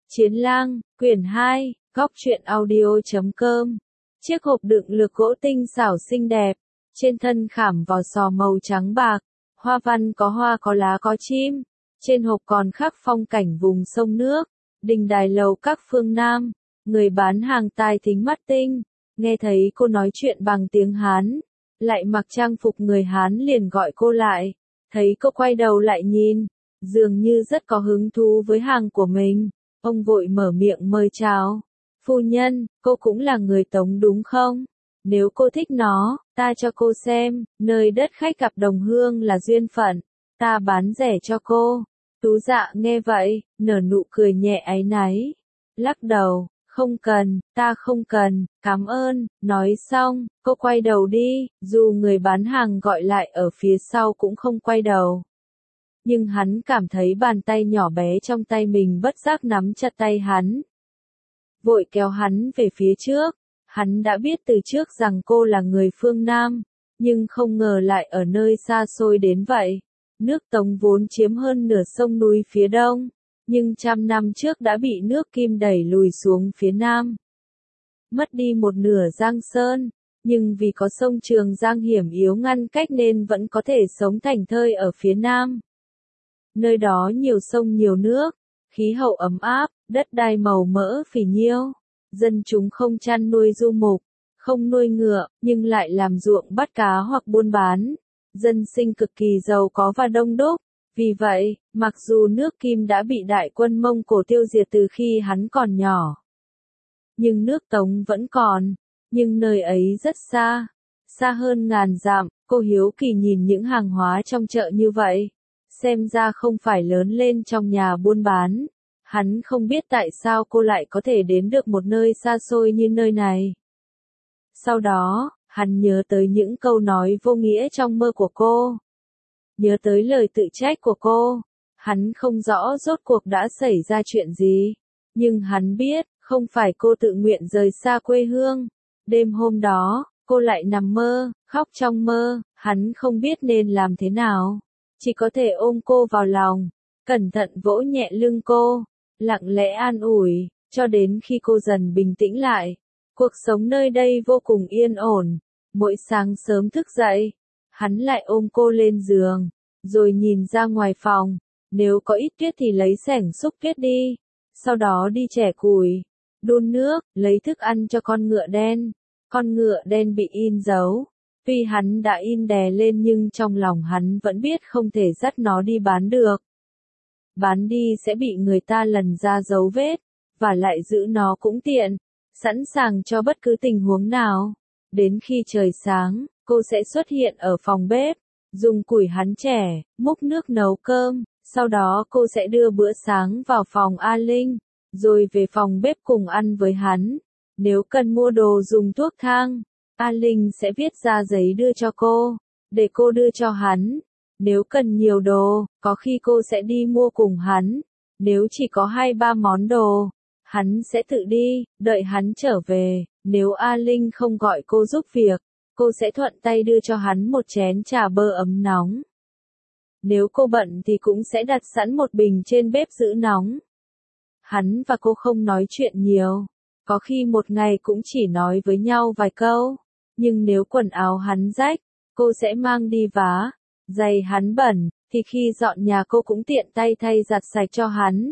Chiến lang, quyển 2, góc truyện audio.com. Chiếc hộp đựng lược gỗ tinh xảo xinh đẹp, trên thân khảm vỏ sò màu trắng bạc, hoa văn có hoa có lá có chim, trên hộp còn khắc phong cảnh vùng sông nước, đình đài lầu các phương Nam. Người bán hàng tài thính mắt tinh, nghe thấy cô nói chuyện bằng tiếng Hán, lại mặc trang phục người Hán liền gọi cô lại, thấy cô quay đầu lại nhìn, dường như rất có hứng thú với hàng của mình. Ông vội mở miệng mời chào. Phu nhân, cô cũng là người Tống đúng không? Nếu cô thích nó, ta cho cô xem, nơi đất khách gặp đồng hương là duyên phận, ta bán rẻ cho cô. Tú Dạ nghe vậy, nở nụ cười nhẹ áy náy, lắc đầu, không cần, ta không cần, cảm ơn. Nói xong, cô quay đầu đi, dù người bán hàng gọi lại ở phía sau cũng không quay đầu. Nhưng hắn cảm thấy bàn tay nhỏ bé trong tay mình bất giác nắm chặt tay hắn. Vội kéo hắn về phía trước, hắn đã biết từ trước rằng cô là người phương Nam, nhưng không ngờ lại ở nơi xa xôi đến vậy. Nước Tống vốn chiếm hơn nửa sông núi phía đông, nhưng trăm năm trước đã bị nước Kim đẩy lùi xuống phía Nam. Mất đi một nửa Giang Sơn, nhưng vì có sông Trường Giang hiểm yếu ngăn cách nên vẫn có thể sống thảnh thơi ở phía Nam. Nơi đó nhiều sông nhiều nước, khí hậu ấm áp, đất đai màu mỡ phì nhiêu, dân chúng không chăn nuôi du mục, không nuôi ngựa, nhưng lại làm ruộng bắt cá hoặc buôn bán, dân sinh cực kỳ giàu có và đông đúc. Vì vậy, mặc dù nước Kim đã bị đại quân Mông Cổ tiêu diệt từ khi hắn còn nhỏ, nhưng nước Tống vẫn còn, nhưng nơi ấy rất xa, xa hơn ngàn dặm. Cô hiếu kỳ nhìn những hàng hóa trong chợ như vậy. Xem ra không phải lớn lên trong nhà buôn bán. Hắn không biết tại sao cô lại có thể đến được một nơi xa xôi như nơi này. Sau đó, hắn nhớ tới những câu nói vô nghĩa trong mơ của cô. Nhớ tới lời tự trách của cô. Hắn không rõ rốt cuộc đã xảy ra chuyện gì. Nhưng hắn biết, không phải cô tự nguyện rời xa quê hương. Đêm hôm đó, cô lại nằm mơ, khóc trong mơ. Hắn không biết nên làm thế nào. Chỉ có thể ôm cô vào lòng, cẩn thận vỗ nhẹ lưng cô, lặng lẽ an ủi, cho đến khi cô dần bình tĩnh lại. Cuộc sống nơi đây vô cùng yên ổn. Mỗi sáng sớm thức dậy, hắn lại ôm cô lên giường, rồi nhìn ra ngoài phòng. Nếu có ít tuyết thì lấy xẻng xúc tuyết đi. Sau đó đi chẻ củi, đun nước, lấy thức ăn cho con ngựa đen. Con ngựa đen bị in dấu. Tuy hắn đã in đè lên nhưng trong lòng hắn vẫn biết không thể dắt nó đi bán được. Bán đi sẽ bị người ta lần ra dấu vết, và lại giữ nó cũng tiện, sẵn sàng cho bất cứ tình huống nào. Đến khi trời sáng, cô sẽ xuất hiện ở phòng bếp, dùng củi hắn chẻ, múc nước nấu cơm, sau đó cô sẽ đưa bữa sáng vào phòng A Linh, rồi về phòng bếp cùng ăn với hắn. Nếu cần mua đồ dùng thuốc thang, A Linh sẽ viết ra giấy đưa cho cô, để cô đưa cho hắn. Nếu cần nhiều đồ, có khi cô sẽ đi mua cùng hắn. Nếu chỉ có 2-3 món đồ, hắn sẽ tự đi, đợi hắn trở về. Nếu A Linh không gọi cô giúp việc, cô sẽ thuận tay đưa cho hắn một chén trà bơ ấm nóng. Nếu cô bận thì cũng sẽ đặt sẵn một bình trên bếp giữ nóng. Hắn và cô không nói chuyện nhiều, có khi một ngày cũng chỉ nói với nhau vài câu. Nhưng nếu quần áo hắn rách, cô sẽ mang đi vá. Giày hắn bẩn, thì khi dọn nhà cô cũng tiện tay thay giặt sạch cho hắn.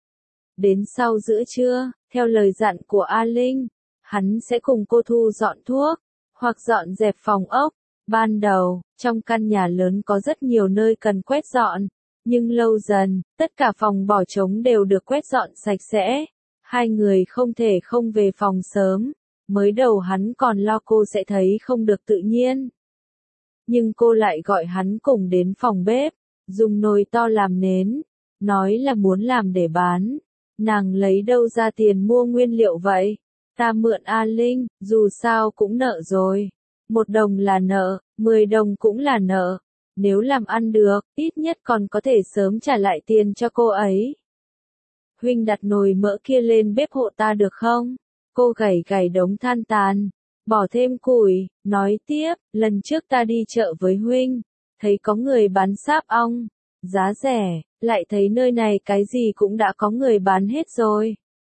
Đến sau giữa trưa, theo lời dặn của A Linh, hắn sẽ cùng cô thu dọn thuốc, hoặc dọn dẹp phòng ốc. Ban đầu, trong căn nhà lớn có rất nhiều nơi cần quét dọn, nhưng lâu dần, tất cả phòng bỏ trống đều được quét dọn sạch sẽ. Hai người không thể không về phòng sớm. Mới đầu hắn còn lo cô sẽ thấy không được tự nhiên. Nhưng cô lại gọi hắn cùng đến phòng bếp, dùng nồi to làm nến, nói là muốn làm để bán. Nàng lấy đâu ra tiền mua nguyên liệu vậy? Ta mượn A Linh, dù sao cũng nợ rồi. 1 đồng là nợ, 10 đồng cũng là nợ. Nếu làm ăn được, ít nhất còn có thể sớm trả lại tiền cho cô ấy. Huynh đặt nồi mỡ kia lên bếp hộ ta được không? Cô gảy gảy đống than tàn, bỏ thêm củi, nói tiếp, lần trước ta đi chợ với huynh, thấy có người bán sáp ong, giá rẻ, lại thấy nơi này cái gì cũng đã có người bán hết rồi.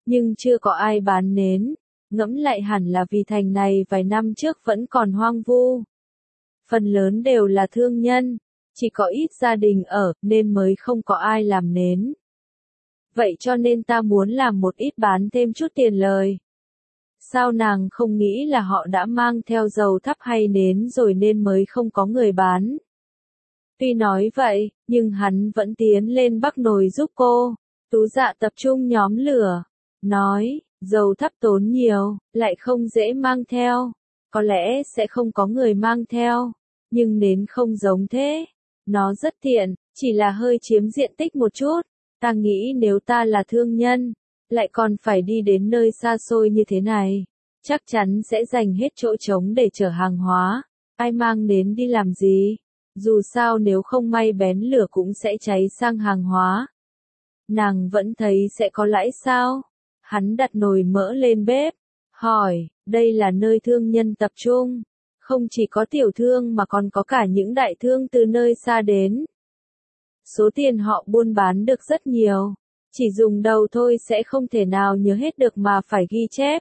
nhưng chưa có ai bán nến. Ngẫm lại hẳn là vì thành này vài năm trước vẫn còn hoang vu. Phần lớn đều là thương nhân, chỉ có ít gia đình ở, nên mới không có ai làm nến. Vậy cho nên ta muốn làm một ít bán thêm chút tiền lời. Sao nàng không nghĩ là họ đã mang theo dầu thắp hay nến rồi nên mới không có người bán? Tuy nói vậy, nhưng hắn vẫn tiến lên bắc nồi giúp cô. Tú Dạ tập trung nhóm lửa, nói, dầu thắp tốn nhiều, lại không dễ mang theo. Có lẽ sẽ không có người mang theo, nhưng nến không giống thế. Nó rất tiện, chỉ là hơi chiếm diện tích một chút. Ta nghĩ nếu ta là thương nhân, lại còn phải đi đến nơi xa xôi như thế này, chắc chắn sẽ dành hết chỗ trống để chở hàng hóa. Ai mang nến đi làm gì? Dù sao nếu không may bén lửa cũng sẽ cháy sang hàng hóa. Nàng vẫn thấy sẽ có lãi sao? Hắn đặt nồi mỡ lên bếp, hỏi, đây là nơi thương nhân tập trung. Không chỉ có tiểu thương mà còn có cả những đại thương từ nơi xa đến. Số tiền họ buôn bán được rất nhiều. Chỉ dùng đầu thôi sẽ không thể nào nhớ hết được mà phải ghi chép.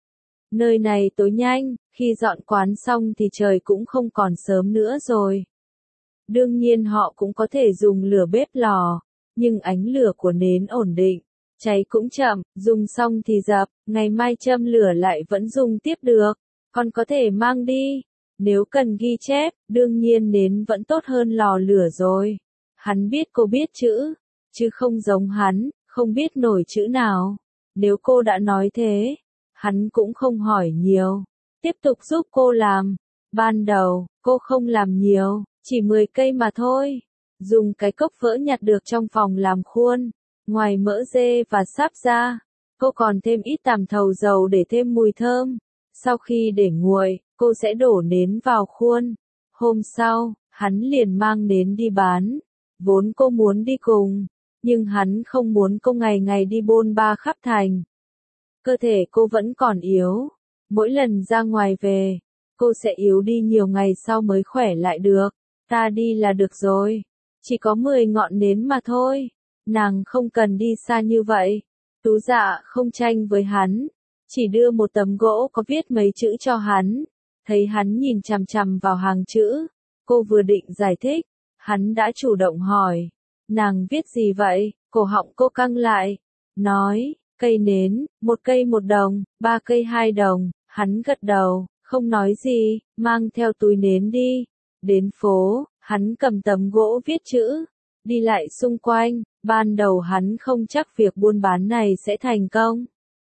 Nơi này tối nhanh, khi dọn quán xong thì trời cũng không còn sớm nữa rồi. Đương nhiên họ cũng có thể dùng lửa bếp lò, nhưng ánh lửa của nến ổn định, cháy cũng chậm, dùng xong thì dập, ngày mai châm lửa lại vẫn dùng tiếp được, còn có thể mang đi. Nếu cần ghi chép, đương nhiên nến vẫn tốt hơn lò lửa rồi. Hắn biết cô biết chữ, chứ không giống hắn, không biết nổi chữ nào. Nếu cô đã nói thế, hắn cũng không hỏi nhiều, tiếp tục giúp cô làm. Ban đầu, cô không làm nhiều, chỉ 10 cây mà thôi. Dùng cái cốc vỡ nhặt được trong phòng làm khuôn, ngoài mỡ dê và sáp ra, cô còn thêm ít tằm thầu dầu để thêm mùi thơm. Sau khi để nguội, cô sẽ đổ nến vào khuôn. Hôm sau, hắn liền mang nến đi bán. Vốn cô muốn đi cùng, nhưng hắn không muốn cô ngày ngày đi bôn ba khắp thành. Cơ thể cô vẫn còn yếu, mỗi lần ra ngoài về, cô sẽ yếu đi nhiều ngày sau mới khỏe lại được. Ta đi là được rồi, chỉ có 10 ngọn nến mà thôi, nàng không cần đi xa như vậy. Tú Dạ không tranh với hắn, chỉ đưa một tấm gỗ có viết mấy chữ cho hắn. Thấy hắn nhìn chằm chằm vào hàng chữ, cô vừa định giải thích, hắn đã chủ động hỏi, nàng viết gì vậy? Cổ họng cô căng lại, nói, cây nến, 1 cây 1 đồng, 3 cây 2 đồng. Hắn gật đầu, không nói gì, mang theo túi nến đi. Đến phố, hắn cầm tấm gỗ viết chữ, đi lại xung quanh. Ban đầu hắn không chắc việc buôn bán này sẽ thành công.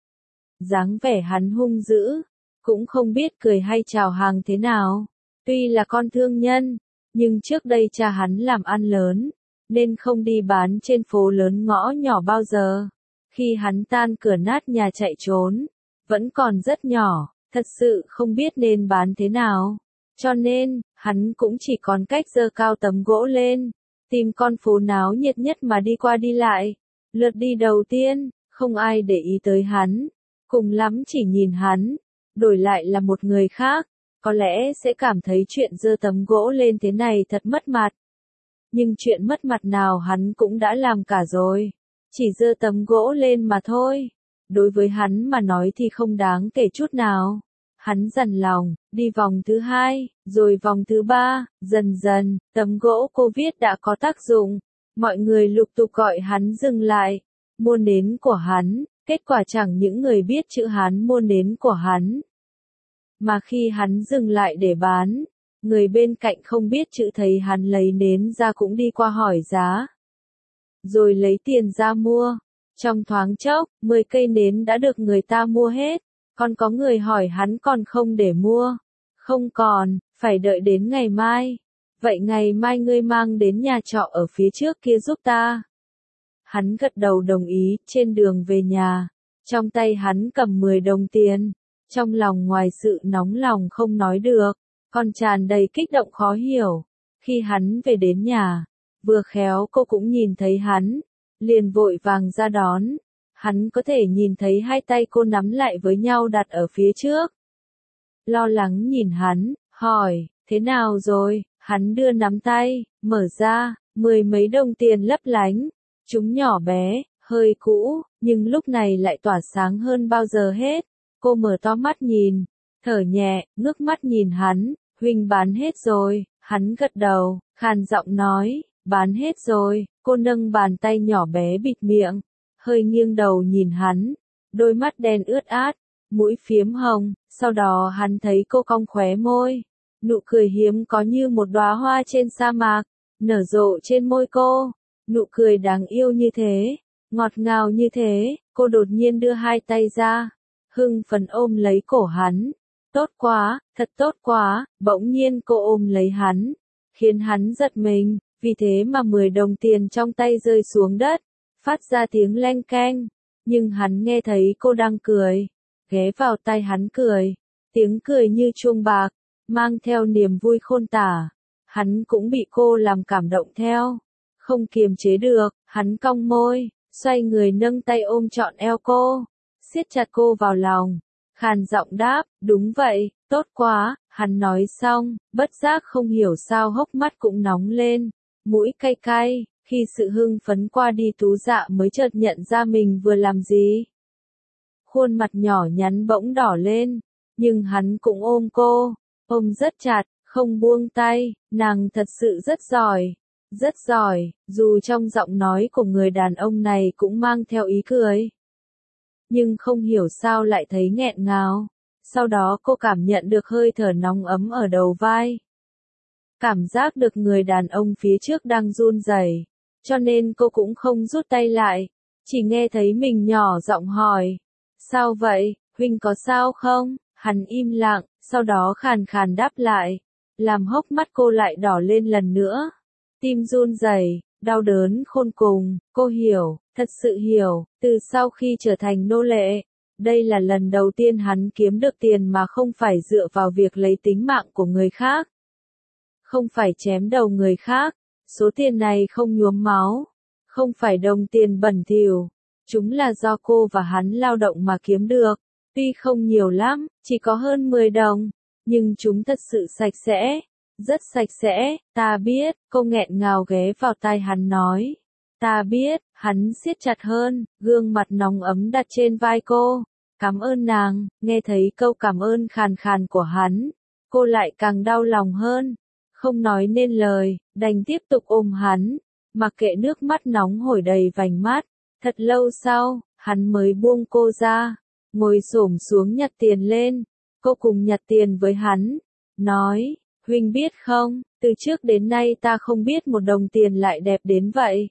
Dáng vẻ hắn hung dữ, cũng không biết cười hay chào hàng thế nào. Tuy là con thương nhân, nhưng trước đây cha hắn làm ăn lớn, nên không đi bán trên phố lớn ngõ nhỏ bao giờ. Khi hắn tan cửa nát nhà chạy trốn, vẫn còn rất nhỏ, thật sự không biết nên bán thế nào. Cho nên, hắn cũng chỉ còn cách giơ cao tấm gỗ lên, tìm con phố náo nhiệt nhất mà đi qua đi lại. Lượt đi đầu tiên, không ai để ý tới hắn, cùng lắm chỉ nhìn hắn, đổi lại là một người khác, có lẽ sẽ cảm thấy chuyện giơ tấm gỗ lên thế này thật mất mặt. Nhưng chuyện mất mặt nào hắn cũng đã làm cả rồi, chỉ giơ tấm gỗ lên mà thôi. Đối với hắn mà nói thì không đáng kể chút nào. Hắn dằn lòng, đi vòng thứ 2, rồi vòng thứ 3, dần dần, tấm gỗ cô viết đã có tác dụng. Mọi người lục tục gọi hắn dừng lại, mua nến của hắn, kết quả chẳng những người biết chữ hắn mua nến của hắn. Mà khi hắn dừng lại để bán, người bên cạnh không biết chữ thấy hắn lấy nến ra cũng đi qua hỏi giá. Rồi lấy tiền ra mua. Trong thoáng chốc, 10 cây nến đã được người ta mua hết. Còn có người hỏi hắn còn không để mua. Không còn, phải đợi đến ngày mai. Vậy ngày mai ngươi mang đến nhà trọ ở phía trước kia giúp ta. Hắn gật đầu đồng ý. Trên đường về nhà, trong tay hắn cầm 10 đồng tiền. Trong lòng ngoài sự nóng lòng không nói được, còn tràn đầy kích động khó hiểu. Khi hắn về đến nhà, vừa khéo cô cũng nhìn thấy hắn, liền vội vàng ra đón. Hắn có thể nhìn thấy hai tay cô nắm lại với nhau đặt ở phía trước. Lo lắng nhìn hắn, hỏi, thế nào rồi? Hắn đưa nắm tay, mở ra, 10 mấy đồng tiền lấp lánh. Chúng nhỏ bé, hơi cũ, nhưng lúc này lại tỏa sáng hơn bao giờ hết. Cô mở to mắt nhìn, thở nhẹ, ngước mắt nhìn hắn, huynh bán hết rồi, hắn gật đầu, khàn giọng nói, bán hết rồi, cô nâng bàn tay nhỏ bé bịt miệng, hơi nghiêng đầu nhìn hắn, đôi mắt đen ướt át, mũi phiếm hồng, sau đó hắn thấy cô cong khóe môi, nụ cười hiếm có như một đóa hoa trên sa mạc, nở rộ trên môi cô, nụ cười đáng yêu như thế, ngọt ngào như thế, cô đột nhiên đưa hai tay ra, hưng phấn ôm lấy cổ hắn, tốt quá, thật tốt quá, bỗng nhiên cô ôm lấy hắn, khiến hắn giật mình, vì thế mà 10 đồng tiền trong tay rơi xuống đất, phát ra tiếng leng keng, nhưng hắn nghe thấy cô đang cười, ghé vào tai hắn cười, tiếng cười như chuông bạc, mang theo niềm vui khôn tả, hắn cũng bị cô làm cảm động theo, không kiềm chế được, hắn cong môi, xoay người nâng tay ôm trọn eo cô, siết chặt cô vào lòng, khàn giọng đáp, đúng vậy, tốt quá, hắn nói xong, bất giác không hiểu sao hốc mắt cũng nóng lên, mũi cay cay, khi sự hưng phấn qua đi Tú Dạ mới chợt nhận ra mình vừa làm gì. Khuôn mặt nhỏ nhắn bỗng đỏ lên, nhưng hắn cũng ôm cô, ôm rất chặt, không buông tay, nàng thật sự rất giỏi, dù trong giọng nói của người đàn ông này cũng mang theo ý cười. Nhưng không hiểu sao lại thấy nghẹn ngào, sau đó cô cảm nhận được hơi thở nóng ấm ở đầu vai. Cảm giác được người đàn ông phía trước đang run rẩy, cho nên cô cũng không rút tay lại, chỉ nghe thấy mình nhỏ giọng hỏi, sao vậy, huynh có sao không? Hắn im lặng, sau đó khàn khàn đáp lại, làm hốc mắt cô lại đỏ lên lần nữa. Tim run rẩy, đau đớn khôn cùng, cô hiểu, thật sự hiểu, từ sau khi trở thành nô lệ, đây là lần đầu tiên hắn kiếm được tiền mà không phải dựa vào việc lấy tính mạng của người khác. Không phải chém đầu người khác, số tiền này không nhuốm máu, không phải đồng tiền bẩn thỉu, chúng là do cô và hắn lao động mà kiếm được, tuy không nhiều lắm, chỉ có hơn 10 đồng, nhưng chúng thật sự sạch sẽ, rất sạch sẽ, ta biết, cô nghẹn ngào ghé vào tai hắn nói, ta biết, hắn siết chặt hơn, gương mặt nóng ấm đặt trên vai cô, cảm ơn nàng, nghe thấy câu cảm ơn khàn khàn của hắn, cô lại càng đau lòng hơn. Không nói nên lời, đành tiếp tục ôm hắn, mặc kệ nước mắt nóng hổi đầy vành mắt. Thật lâu sau, hắn mới buông cô ra, ngồi xổm xuống nhặt tiền lên. Cô cùng nhặt tiền với hắn, nói, huynh biết không, từ trước đến nay ta không biết một đồng tiền lại đẹp đến vậy.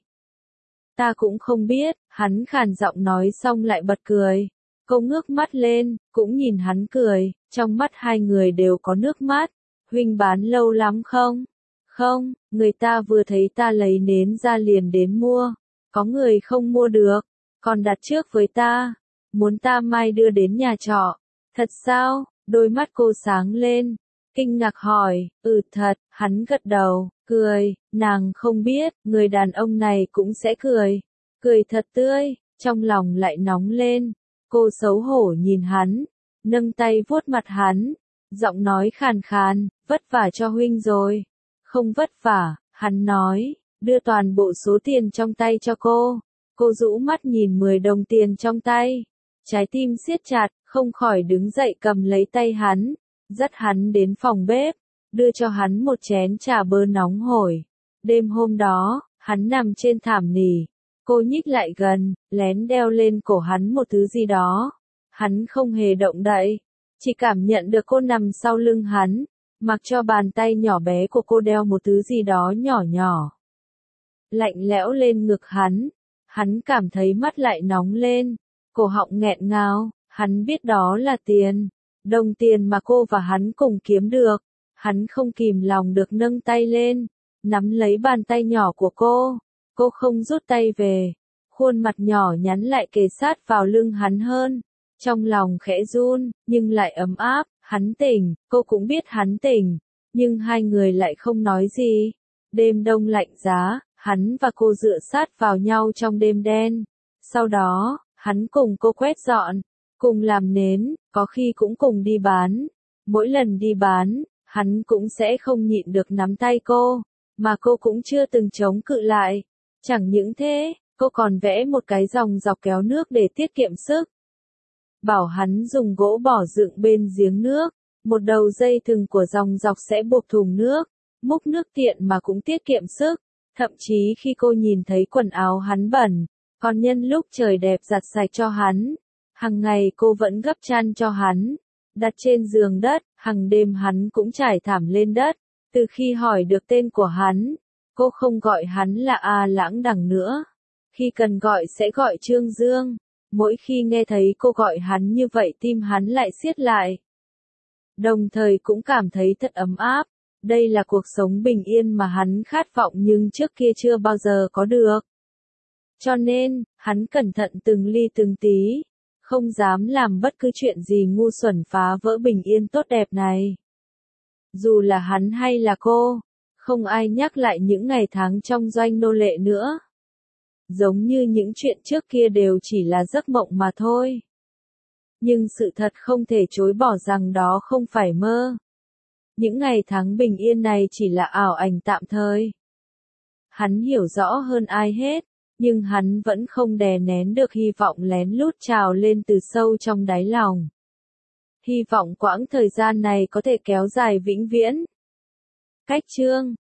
Ta cũng không biết, hắn khàn giọng nói xong lại bật cười. Cô ngước mắt lên, cũng nhìn hắn cười, trong mắt hai người đều có nước mắt. Huynh bán lâu lắm không? Không, người ta vừa thấy ta lấy nến ra liền đến mua. Có người không mua được, còn đặt trước với ta. Muốn ta mai đưa đến nhà trọ. Thật sao? Đôi mắt cô sáng lên. Kinh ngạc hỏi, thật, hắn gật đầu, cười, nàng không biết, người đàn ông này cũng sẽ cười. Cười thật tươi, trong lòng lại nóng lên. Cô xấu hổ nhìn hắn, nâng tay vuốt mặt hắn. Giọng nói khàn khàn, vất vả cho huynh rồi. Không vất vả, hắn nói, đưa toàn bộ số tiền trong tay cho cô. Cô rũ mắt nhìn 10 đồng tiền trong tay. Trái tim siết chặt, không khỏi đứng dậy cầm lấy tay hắn. Dắt hắn đến phòng bếp, đưa cho hắn một chén trà bơ nóng hổi. Đêm hôm đó, hắn nằm trên thảm nỉ. Cô nhích lại gần, lén đeo lên cổ hắn một thứ gì đó. Hắn không hề động đậy. Chỉ cảm nhận được cô nằm sau lưng hắn, mặc cho bàn tay nhỏ bé của cô đeo một thứ gì đó nhỏ nhỏ. Lạnh lẽo lên ngực hắn cảm thấy mắt lại nóng lên, cổ họng nghẹn ngào, hắn biết đó là tiền, đồng tiền mà cô và hắn cùng kiếm được. Hắn không kìm lòng được nâng tay lên, nắm lấy bàn tay nhỏ của cô không rút tay về, khuôn mặt nhỏ nhắn lại kề sát vào lưng hắn hơn. Trong lòng khẽ run, nhưng lại ấm áp, hắn tỉnh, cô cũng biết hắn tỉnh, nhưng hai người lại không nói gì. Đêm đông lạnh giá, hắn và cô dựa sát vào nhau trong đêm đen. Sau đó, hắn cùng cô quét dọn, cùng làm nến, có khi cũng cùng đi bán. Mỗi lần đi bán, hắn cũng sẽ không nhịn được nắm tay cô, mà cô cũng chưa từng chống cự lại. Chẳng những thế, Cô còn vẽ một cái dòng dọc kéo nước để tiết kiệm sức. Bảo hắn dùng gỗ bỏ dựng bên giếng nước, một đầu dây thừng của dòng dọc sẽ buộc thùng nước, múc nước tiện mà cũng tiết kiệm sức. Thậm chí khi cô nhìn thấy quần áo hắn bẩn, còn nhân lúc trời đẹp giặt sạch cho hắn. Hằng ngày cô vẫn gấp chăn cho hắn, đặt trên giường đất, hằng đêm hắn cũng trải thảm lên đất. Từ khi hỏi được tên của hắn, cô không gọi hắn là A Lãng Đằng nữa. Khi cần gọi sẽ gọi Trương Dương. Mỗi khi nghe thấy cô gọi hắn như vậy tim hắn lại siết lại. Đồng thời cũng cảm thấy thật ấm áp. Đây là cuộc sống bình yên mà hắn khát vọng nhưng trước kia chưa bao giờ có được. Cho nên, hắn cẩn thận từng ly từng tí, không dám làm bất cứ chuyện gì ngu xuẩn phá vỡ bình yên tốt đẹp này. Dù là hắn hay là cô, không ai nhắc lại những ngày tháng trong doanh nô lệ nữa. Giống như những chuyện trước kia đều chỉ là giấc mộng mà thôi. Nhưng sự thật không thể chối bỏ rằng đó không phải mơ. Những ngày tháng bình yên này chỉ là ảo ảnh tạm thời. Hắn hiểu rõ hơn ai hết, nhưng hắn vẫn không đè nén được hy vọng lén lút trào lên từ sâu trong đáy lòng. Hy vọng quãng thời gian này có thể kéo dài vĩnh viễn. Cách chương